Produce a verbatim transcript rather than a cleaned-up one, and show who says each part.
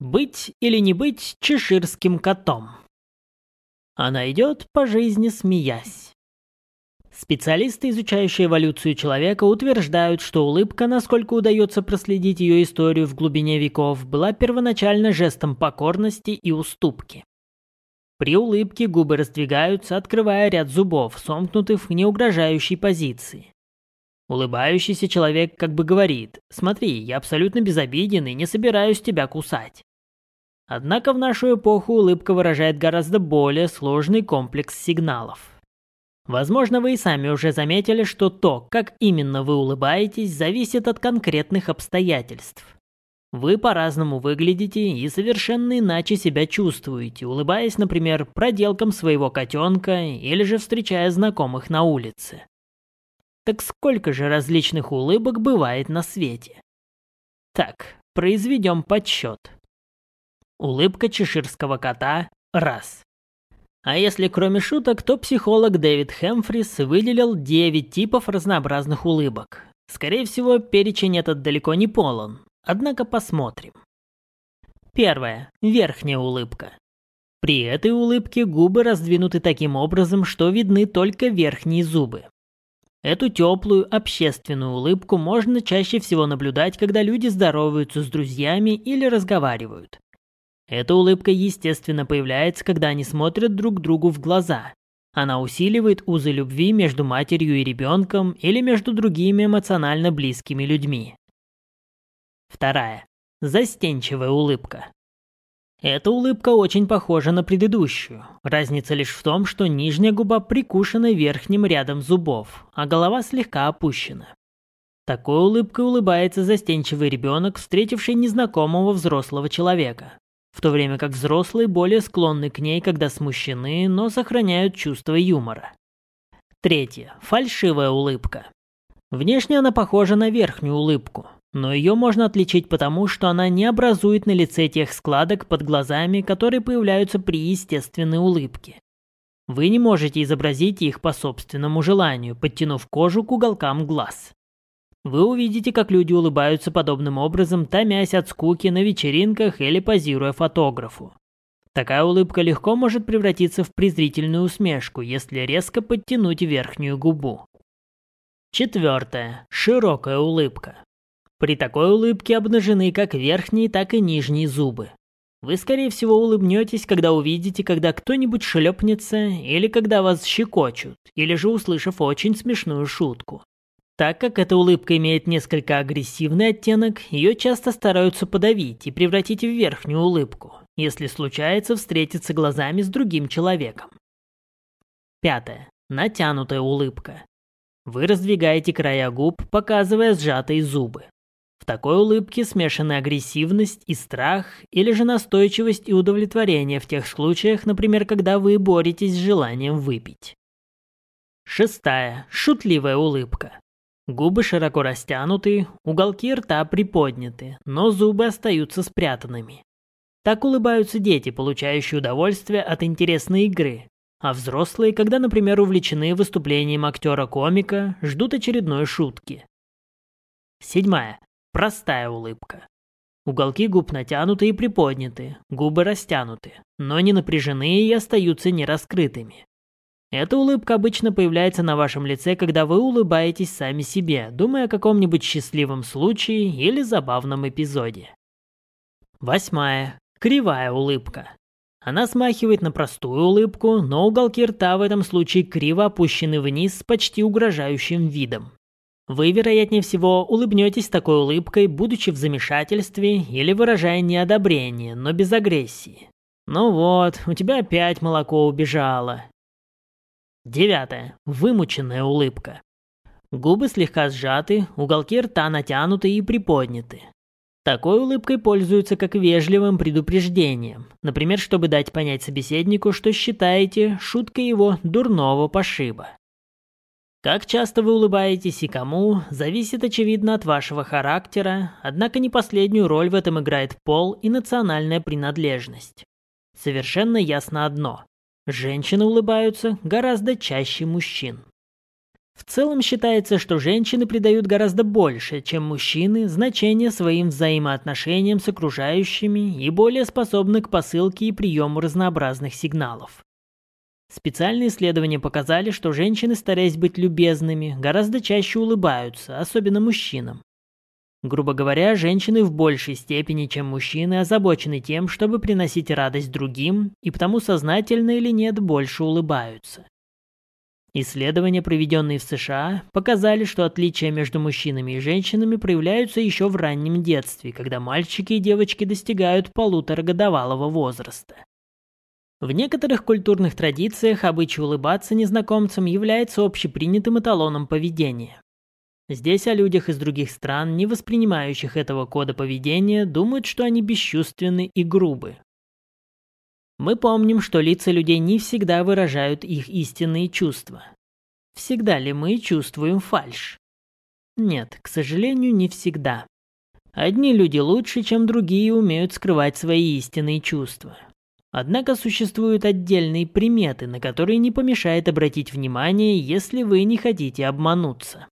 Speaker 1: Быть или не быть чеширским котом? Она идет по жизни, смеясь. Специалисты, изучающие эволюцию человека, утверждают, что улыбка, насколько удается проследить ее историю в глубине веков, была первоначально жестом покорности и уступки. При улыбке губы раздвигаются, открывая ряд зубов, сомкнутых в неугрожающей позиции. Улыбающийся человек как бы говорит: «Смотри, я абсолютно безобиден и не собираюсь тебя кусать». Однако в нашу эпоху улыбка выражает гораздо более сложный комплекс сигналов. Возможно, вы и сами уже заметили, что то, как именно вы улыбаетесь, зависит от конкретных обстоятельств. Вы по-разному выглядите и совершенно иначе себя чувствуете, улыбаясь, например, проделкам своего котенка или же встречая знакомых на улице. Так сколько же различных улыбок бывает на свете? Так, произведем подсчет. Улыбка чеширского кота – раз. А если кроме шуток, то психолог Дэвид Хэмфрис выделил девять типов разнообразных улыбок. Скорее всего, перечень этот далеко не полон. Однако посмотрим. Первое. Верхняя улыбка. При этой улыбке губы раздвинуты таким образом, что видны только верхние зубы. Эту теплую, общественную улыбку можно чаще всего наблюдать, когда люди здороваются с друзьями или разговаривают. Эта улыбка, естественно, появляется, когда они смотрят друг другу в глаза. Она усиливает узы любви между матерью и ребенком или между другими эмоционально близкими людьми. Вторая. Застенчивая улыбка. Эта улыбка очень похожа на предыдущую. Разница лишь в том, что нижняя губа прикушена верхним рядом зубов, а голова слегка опущена. Такой улыбкой улыбается застенчивый ребенок, встретивший незнакомого взрослого человека, в то время как взрослые более склонны к ней, когда смущены, но сохраняют чувство юмора. Третье. Фальшивая улыбка. Внешне она похожа на верхнюю улыбку, но ее можно отличить потому, что она не образует на лице тех складок под глазами, которые появляются при естественной улыбке. Вы не можете изобразить их по собственному желанию, подтянув кожу к уголкам глаз. Вы увидите, как люди улыбаются подобным образом, томясь от скуки на вечеринках или позируя фотографу. Такая улыбка легко может превратиться в презрительную усмешку, если резко подтянуть верхнюю губу. Четвертое. Широкая улыбка. При такой улыбке обнажены как верхние, так и нижние зубы. Вы, скорее всего, улыбнетесь, когда увидите, когда кто-нибудь шлепнется, или когда вас щекочут, или же услышав очень смешную шутку. Так как эта улыбка имеет несколько агрессивный оттенок, ее часто стараются подавить и превратить в верхнюю улыбку, если случается встретиться глазами с другим человеком. Пятое. Натянутая улыбка. Вы раздвигаете края губ, показывая сжатые зубы. В такой улыбке смешаны агрессивность и страх, или же настойчивость и удовлетворение в тех случаях, например, когда вы боретесь с желанием выпить. Шестая. Шутливая улыбка. Губы широко растянуты, уголки рта приподняты, но зубы остаются спрятанными. Так улыбаются дети, получающие удовольствие от интересной игры, а взрослые, когда, например, увлечены выступлением актера-комика, ждут очередной шутки. Седьмая. Простая улыбка. Уголки губ натянуты и приподняты, губы растянуты, но не напряжены и остаются нераскрытыми. Эта улыбка обычно появляется на вашем лице, когда вы улыбаетесь сами себе, думая о каком-нибудь счастливом случае или забавном эпизоде. Восьмая. Кривая улыбка. Она смахивает на простую улыбку, но уголки рта в этом случае криво опущены вниз с почти угрожающим видом. Вы, вероятнее всего, улыбнетесь такой улыбкой, будучи в замешательстве или выражая неодобрение, но без агрессии. Ну вот, у тебя опять молоко убежало. Девятое. Вымученная улыбка. Губы слегка сжаты, уголки рта натянуты и приподняты. Такой улыбкой пользуются как вежливым предупреждением, например, чтобы дать понять собеседнику, что считаете шуткой его дурного пошиба. Как часто вы улыбаетесь и кому, зависит, очевидно, от вашего характера, однако не последнюю роль в этом играет пол и национальная принадлежность. Совершенно ясно одно. Женщины улыбаются гораздо чаще мужчин. В целом считается, что женщины придают гораздо больше, чем мужчины, значение своим взаимоотношениям с окружающими и более способны к посылке и приему разнообразных сигналов. Специальные исследования показали, что женщины, стараясь быть любезными, гораздо чаще улыбаются, особенно мужчинам. Грубо говоря, женщины в большей степени, чем мужчины, озабочены тем, чтобы приносить радость другим, и потому сознательно или нет больше улыбаются. Исследования, проведенные в США, показали, что отличия между мужчинами и женщинами проявляются еще в раннем детстве, когда мальчики и девочки достигают полуторагодовалого возраста. В некоторых культурных традициях обычай улыбаться незнакомцам является общепринятым эталоном поведения. Здесь о людях из других стран, не воспринимающих этого кода поведения, думают, что они бесчувственны и грубы. Мы помним, что лица людей не всегда выражают их истинные чувства. Всегда ли мы чувствуем фальшь? Нет, к сожалению, не всегда. Одни люди лучше, чем другие, умеют скрывать свои истинные чувства. Однако существуют отдельные приметы, на которые не помешает обратить внимание, если вы не хотите обмануться.